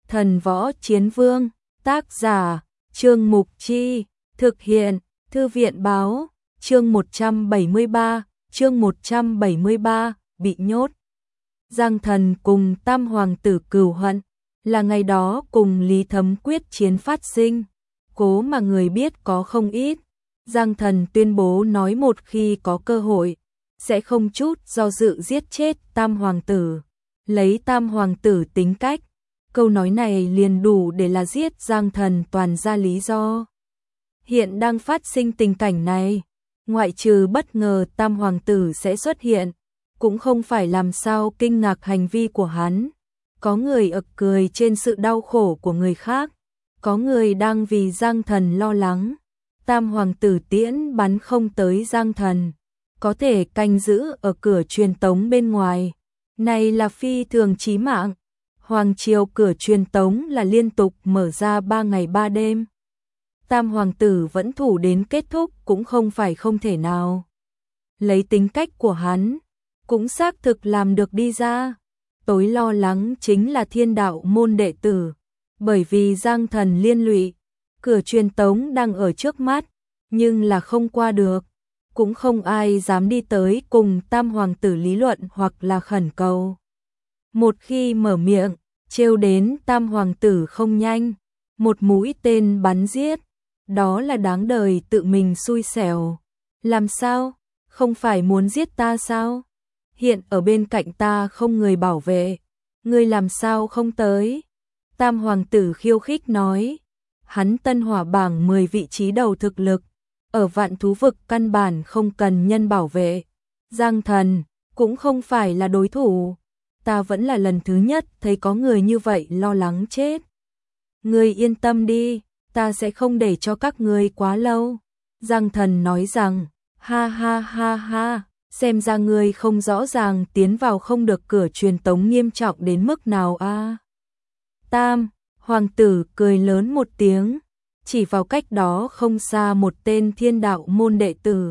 Thần Võ Chiến Vương, tác giả, Trương Mục Chi, thực hiện, Thư viện báo, chương 173, bị nhốt. Giang Thần cùng Tam Hoàng tử cừu hận, là ngày đó cùng Lý Thấm quyết chiến phát sinh, cố mà người biết có không ít. Giang Thần tuyên bố nói một khi có cơ hội, sẽ không chút do dự giết chết Tam Hoàng tử, lấy Tam Hoàng tử tính cách. Câu nói này liền đủ để là giết Giang Thần toàn ra lý do. Hiện đang phát sinh tình cảnh này, ngoại trừ bất ngờ Tam Hoàng tử sẽ xuất hiện, cũng không phải làm sao kinh ngạc hành vi của hắn. Có người ực cười trên sự đau khổ của người khác, có người đang vì Giang Thần lo lắng. Tam Hoàng tử tiễn bắn không tới Giang Thần, có thể canh giữ ở cửa truyền tống bên ngoài. Này là phi thường chí mạng. Hoàng triều cửa truyền tống là liên tục mở ra 3 ngày 3 đêm. Tam Hoàng tử vẫn thủ đến kết thúc cũng không phải không thể nào. Lấy tính cách của hắn, cũng xác thực làm được đi ra. Tối lo lắng chính là Thiên Đạo môn đệ tử, bởi vì Giang Thần liên lụy, cửa truyền tống đang ở trước mắt, nhưng là không qua được, cũng không ai dám đi tới cùng Tam Hoàng tử lý luận hoặc là khẩn cầu. Một khi mở miệng, trêu đến Tam Hoàng tử không nhanh, một mũi tên bắn giết, đó là đáng đời tự mình xui xẻo. Làm sao? Không phải muốn giết ta sao? Hiện ở bên cạnh ta không người bảo vệ, ngươi làm sao không tới? Tam Hoàng tử khiêu khích nói, hắn Tân Hỏa bảng 10 vị trí đầu thực lực, ở Vạn Thú vực căn bản không cần nhân bảo vệ. Giang Thần cũng không phải là đối thủ, ta vẫn là lần thứ nhất thấy có người như vậy lo lắng chết. Ngươi yên tâm đi, ta sẽ không để cho các ngươi quá lâu. Giang Thần nói rằng, ha ha ha ha, xem ra ngươi không rõ ràng tiến vào không được cửa truyền tống nghiêm trọng đến mức nào a. Tam Hoàng tử cười lớn một tiếng, chỉ vào cách đó không xa một tên Thiên Đạo môn đệ tử.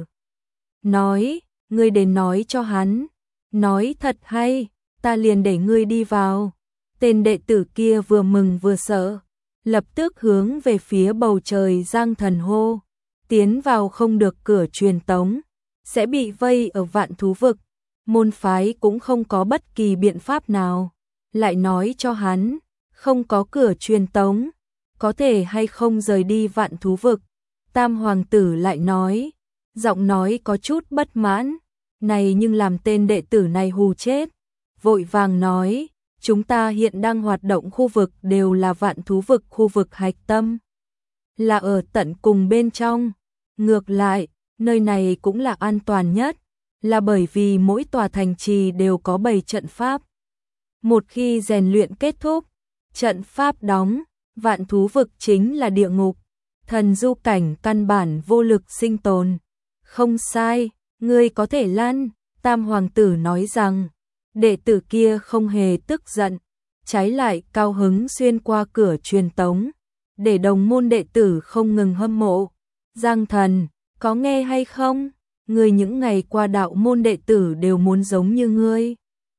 Nói, ngươi đến nói cho hắn, nói thật hay, ta liền để ngươi đi vào. Tên đệ tử kia vừa mừng vừa sợ, lập tức hướng về phía bầu trời Giang Thần hô, tiến vào không được cửa truyền tống, sẽ bị vây ở Vạn Thú vực. Môn phái cũng không có bất kỳ biện pháp nào, lại nói cho hắn, không có cửa truyền tống, có thể hay không rời đi Vạn Thú vực. Tam Hoàng tử lại nói, giọng nói có chút bất mãn, này nhưng làm tên đệ tử này hù chết, vội vàng nói, chúng ta hiện đang hoạt động khu vực đều là Vạn Thú vực, khu vực hạch tâm, là ở tận cùng bên trong. Ngược lại, nơi này cũng là an toàn nhất, là bởi vì mỗi tòa thành trì đều có bày trận pháp. Một khi rèn luyện kết thúc, trận pháp đóng, Vạn Thú vực chính là địa ngục, thần du cảnh căn bản vô lực sinh tồn. Không sai, ngươi có thể lăn. Tam Hoàng tử nói rằng, đệ tử kia không hề tức giận, trái lại cao hứng xuyên qua cửa truyền tống, để đồng môn đệ tử không ngừng hâm mộ. Giang Thần, có nghe hay không? Ngươi những ngày qua đạo môn đệ tử đều muốn giống như ngươi,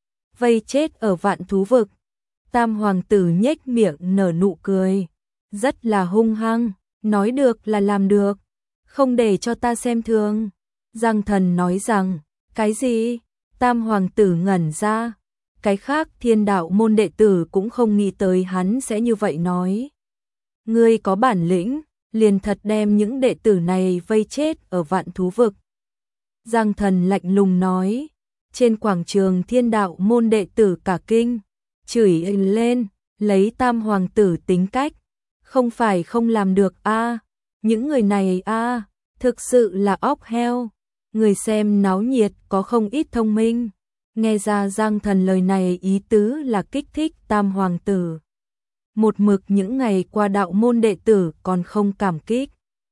vây chết ở Vạn Thú vực. Tam Hoàng tử nhếch miệng nở nụ cười, rất là hung hăng, nói được là làm được, không để cho ta xem thường. Giang Thần nói rằng, cái gì? Tam Hoàng tử ngẩn ra, cái khác Thiên Đạo môn đệ tử cũng không nghĩ tới hắn sẽ như vậy nói. Ngươi có bản lĩnh, liền thật đem những đệ tử này vây chết ở Vạn Thú vực. Giang Thần lạnh lùng nói, trên quảng trường Thiên Đạo môn đệ tử cả kinh, chửi lên, lấy Tam Hoàng tử tính cách, không phải không làm được a, những người này a, thực sự là óc heo. Người xem náo nhiệt có không ít thông minh, nghe ra Giang Thần lời này ý tứ là kích thích Tam Hoàng tử. Một mực những ngày qua đạo môn đệ tử còn không cảm kích.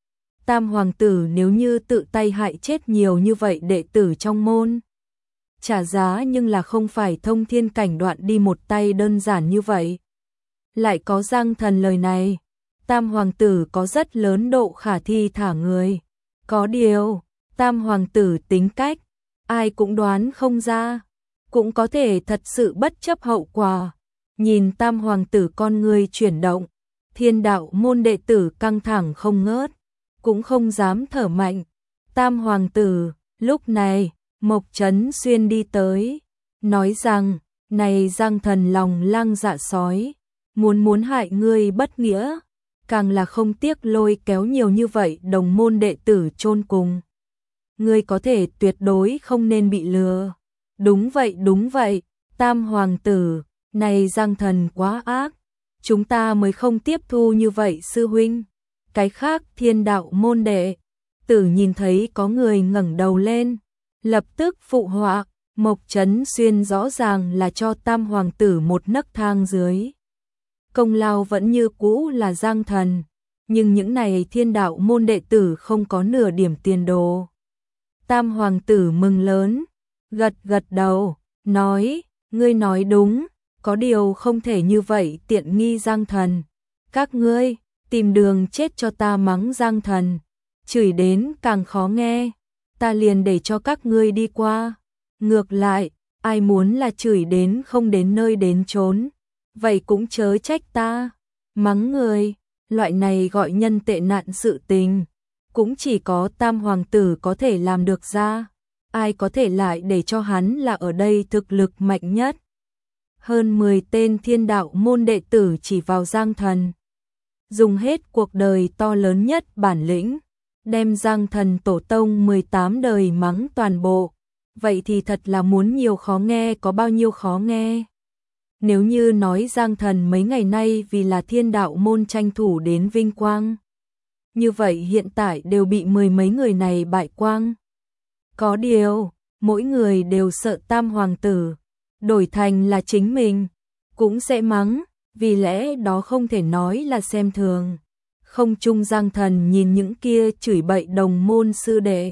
Tam Hoàng tử nếu như tự tay hại chết nhiều như vậy đệ tử trong môn, trả giá nhưng là không phải thông thiên cảnh đoạn đi một tay đơn giản như vậy. Lại có Giang Thần lời này, Tam Hoàng tử có rất lớn độ khả thi thả người. Có điều, Tam Hoàng tử tính cách, ai cũng đoán không ra, cũng có thể thật sự bất chấp hậu quả, Nhìn Tam hoàng tử con người chuyển động, Thiên đạo môn đệ tử căng thẳng không ngớt, cũng không dám thở mạnh. Tam hoàng tử, lúc này, Mộc Chấn Xuyên đi tới, nói rằng, này Giang Thần lòng lang dạ sói, muốn hại ngươi bất nghĩa, càng là không tiếc lôi kéo nhiều như vậy đồng môn đệ tử chôn cùng. Ngươi có thể tuyệt đối không nên bị lừa. Đúng vậy, Tam hoàng tử, này Giang Thần quá ác, chúng ta mới không tiếp thu như vậy sư huynh. Cái khác Thiên đạo môn đệ tử nhìn thấy có người ngẩng đầu lên, lập tức phụ họa. Mộc Chấn Xuyên rõ ràng là cho Tam hoàng tử một nấc thang dưới. Công lao vẫn như cũ là Giang Thần, nhưng những này Thiên đạo môn đệ tử không có nửa điểm tiền đồ. Tam hoàng tử mừng lớn, gật đầu, nói, ngươi nói đúng, có điều không thể như vậy tiện nghi Giang Thần. Các ngươi, tìm đường chết cho ta mắng Giang Thần, chửi đến càng khó nghe, ta liền để cho các ngươi đi qua. Ngược lại, ai muốn là chửi đến không đến nơi đến chốn, vậy cũng chớ trách ta. Mắng người, loại này gọi nhân tệ nạn sự tình, cũng chỉ có Tam hoàng tử có thể làm được ra. Ai có thể lại để cho hắn là ở đây thực lực mạnh nhất. Hơn 10 tên Thiên đạo môn đệ tử chỉ vào Giang Thần, dùng hết cuộc đời to lớn nhất bản lĩnh, đem Giang Thần tổ tông 18 đời mắng toàn bộ. Vậy thì thật là muốn nhiều khó nghe có bao nhiêu khó nghe. Nếu như nói Giang Thần mấy ngày nay vì là Thiên đạo môn tranh thủ đến vinh quang, như vậy hiện tại đều bị mười mấy người này bại quang. Có điều, mỗi người đều sợ Tam hoàng tử, đổi thành là chính mình, cũng sẽ mắng, vì lẽ đó không thể nói là xem thường. Không chung Giang Thần nhìn những kia chửi bậy đồng môn sư đệ.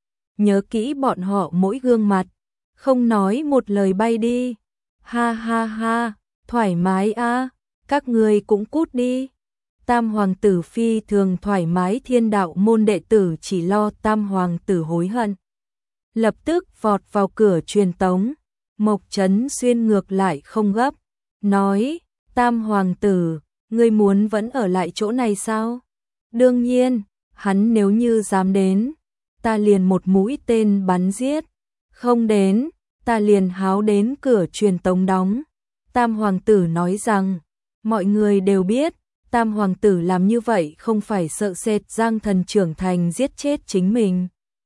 Nhớ kỹ bọn họ mỗi gương mặt, không nói một lời bay đi. Ha ha ha, thoải mái a, các người cũng cút đi. Tam hoàng tử phi thường thoải mái, Thiên đạo môn đệ tử chỉ lo Tam hoàng tử hối hận. Lập tức vọt vào cửa truyền tống. Mộc Chấn Xuyên ngược lại không gấp, nói, Tam hoàng tử, ngươi muốn vẫn ở lại chỗ này sao? Đương nhiên, hắn nếu như dám đến, ta liền một mũi tên bắn giết, không đến, ta liền háo đến cửa truyền tống đóng. Tam hoàng tử nói rằng, mọi người đều biết, Tam hoàng tử làm như vậy không phải sợ sệt Giang Thần trưởng thành giết chết chính mình,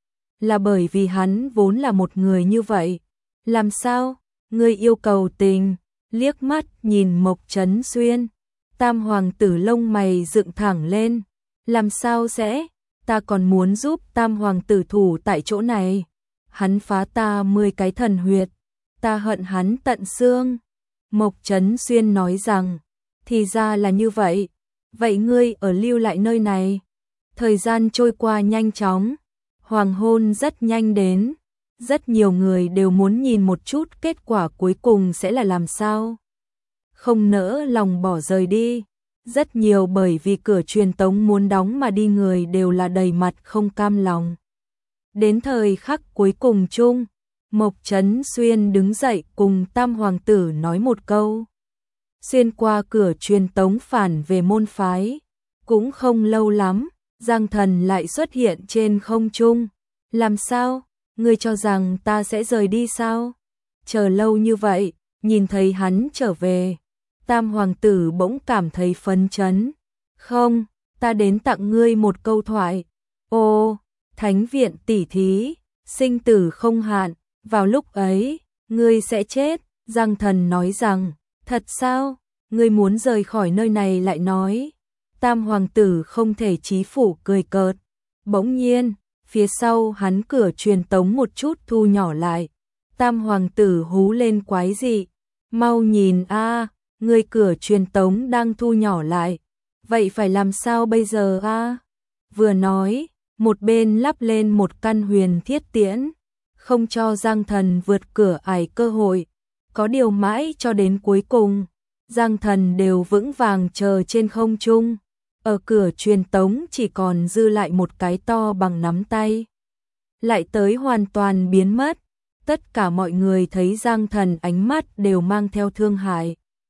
là bởi vì hắn vốn là một người như vậy. Làm sao? Ngươi yêu cầu tình? Liếc mắt nhìn Mộc Chấn Xuyên, Tam hoàng tử lông mày dựng thẳng lên. Làm sao sẽ? Ta còn muốn giúp Tam hoàng tử thủ tại chỗ này. Hắn phá ta 10 cái thần huyệt, ta hận hắn tận xương. Mộc Chấn Xuyên nói rằng, thì ra là như vậy. Vậy ngươi ở lưu lại nơi này. Thời gian trôi qua nhanh chóng, hoàng hôn rất nhanh đến. Rất nhiều người đều muốn nhìn một chút kết quả cuối cùng sẽ là làm sao. Không nỡ lòng bỏ rời đi. Rất nhiều bởi vì cửa truyền tống muốn đóng mà đi người đều là đầy mặt không cam lòng. Đến thời khắc cuối cùng chung, Mộc Chấn Xuyên đứng dậy cùng Tam hoàng tử nói một câu. Xuyên qua cửa truyền tống phản về môn phái. Cũng không lâu lắm, Giang Thần lại xuất hiện trên không trung. Làm sao? Ngươi cho rằng ta sẽ rời đi sao? Chờ lâu như vậy, nhìn thấy hắn trở về, Tam hoàng tử bỗng cảm thấy phấn chấn. Không, ta đến tặng ngươi một câu thoại. Ô, thánh viện tỷ thí, sinh tử không hạn, vào lúc ấy, ngươi sẽ chết. Giang Thần nói rằng, thật sao? Ngươi muốn rời khỏi nơi này lại nói. Tam hoàng tử không thể chí phủ cười cợt. Bỗng nhiên, phía sau hắn cửa truyền tống một chút thu nhỏ lại. Tam hoàng tử hú lên quái dị. Mau nhìn a, người cửa truyền tống đang thu nhỏ lại. Vậy phải làm sao bây giờ a? Vừa nói, một bên lắp lên một căn huyền thiết tiễn, không cho Giang Thần vượt cửa ải cơ hội. Có điều mãi cho đến cuối cùng, Giang Thần đều vững vàng chờ trên không trung. Ở cửa truyền tống chỉ còn dư lại một cái to bằng nắm tay. Lại tới hoàn toàn biến mất. Tất cả mọi người thấy Giang Thần ánh mắt đều mang theo thương hại.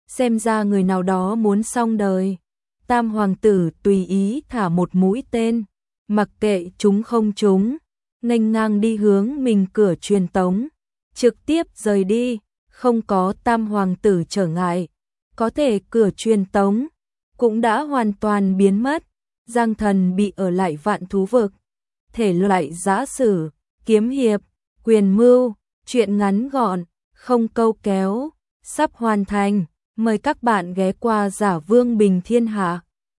Xem ra người nào đó muốn xong đời. Tam hoàng tử tùy ý thả một mũi tên, mặc kệ chúng không trúng, nghênh ngang đi hướng mình cửa truyền tống, trực tiếp rời đi, không có tam hoàng tử trở ngại. Có thể cửa truyền tống cũng đã hoàn toàn biến mất. Giang Thần bị ở lại Vạn Thú Vực. Thể loại giã sử, kiếm hiệp, quyền mưu, truyện ngắn gọn, không câu kéo, sắp hoàn thành. Mời các bạn ghé qua Giả Vương Bình Thiên Hạ.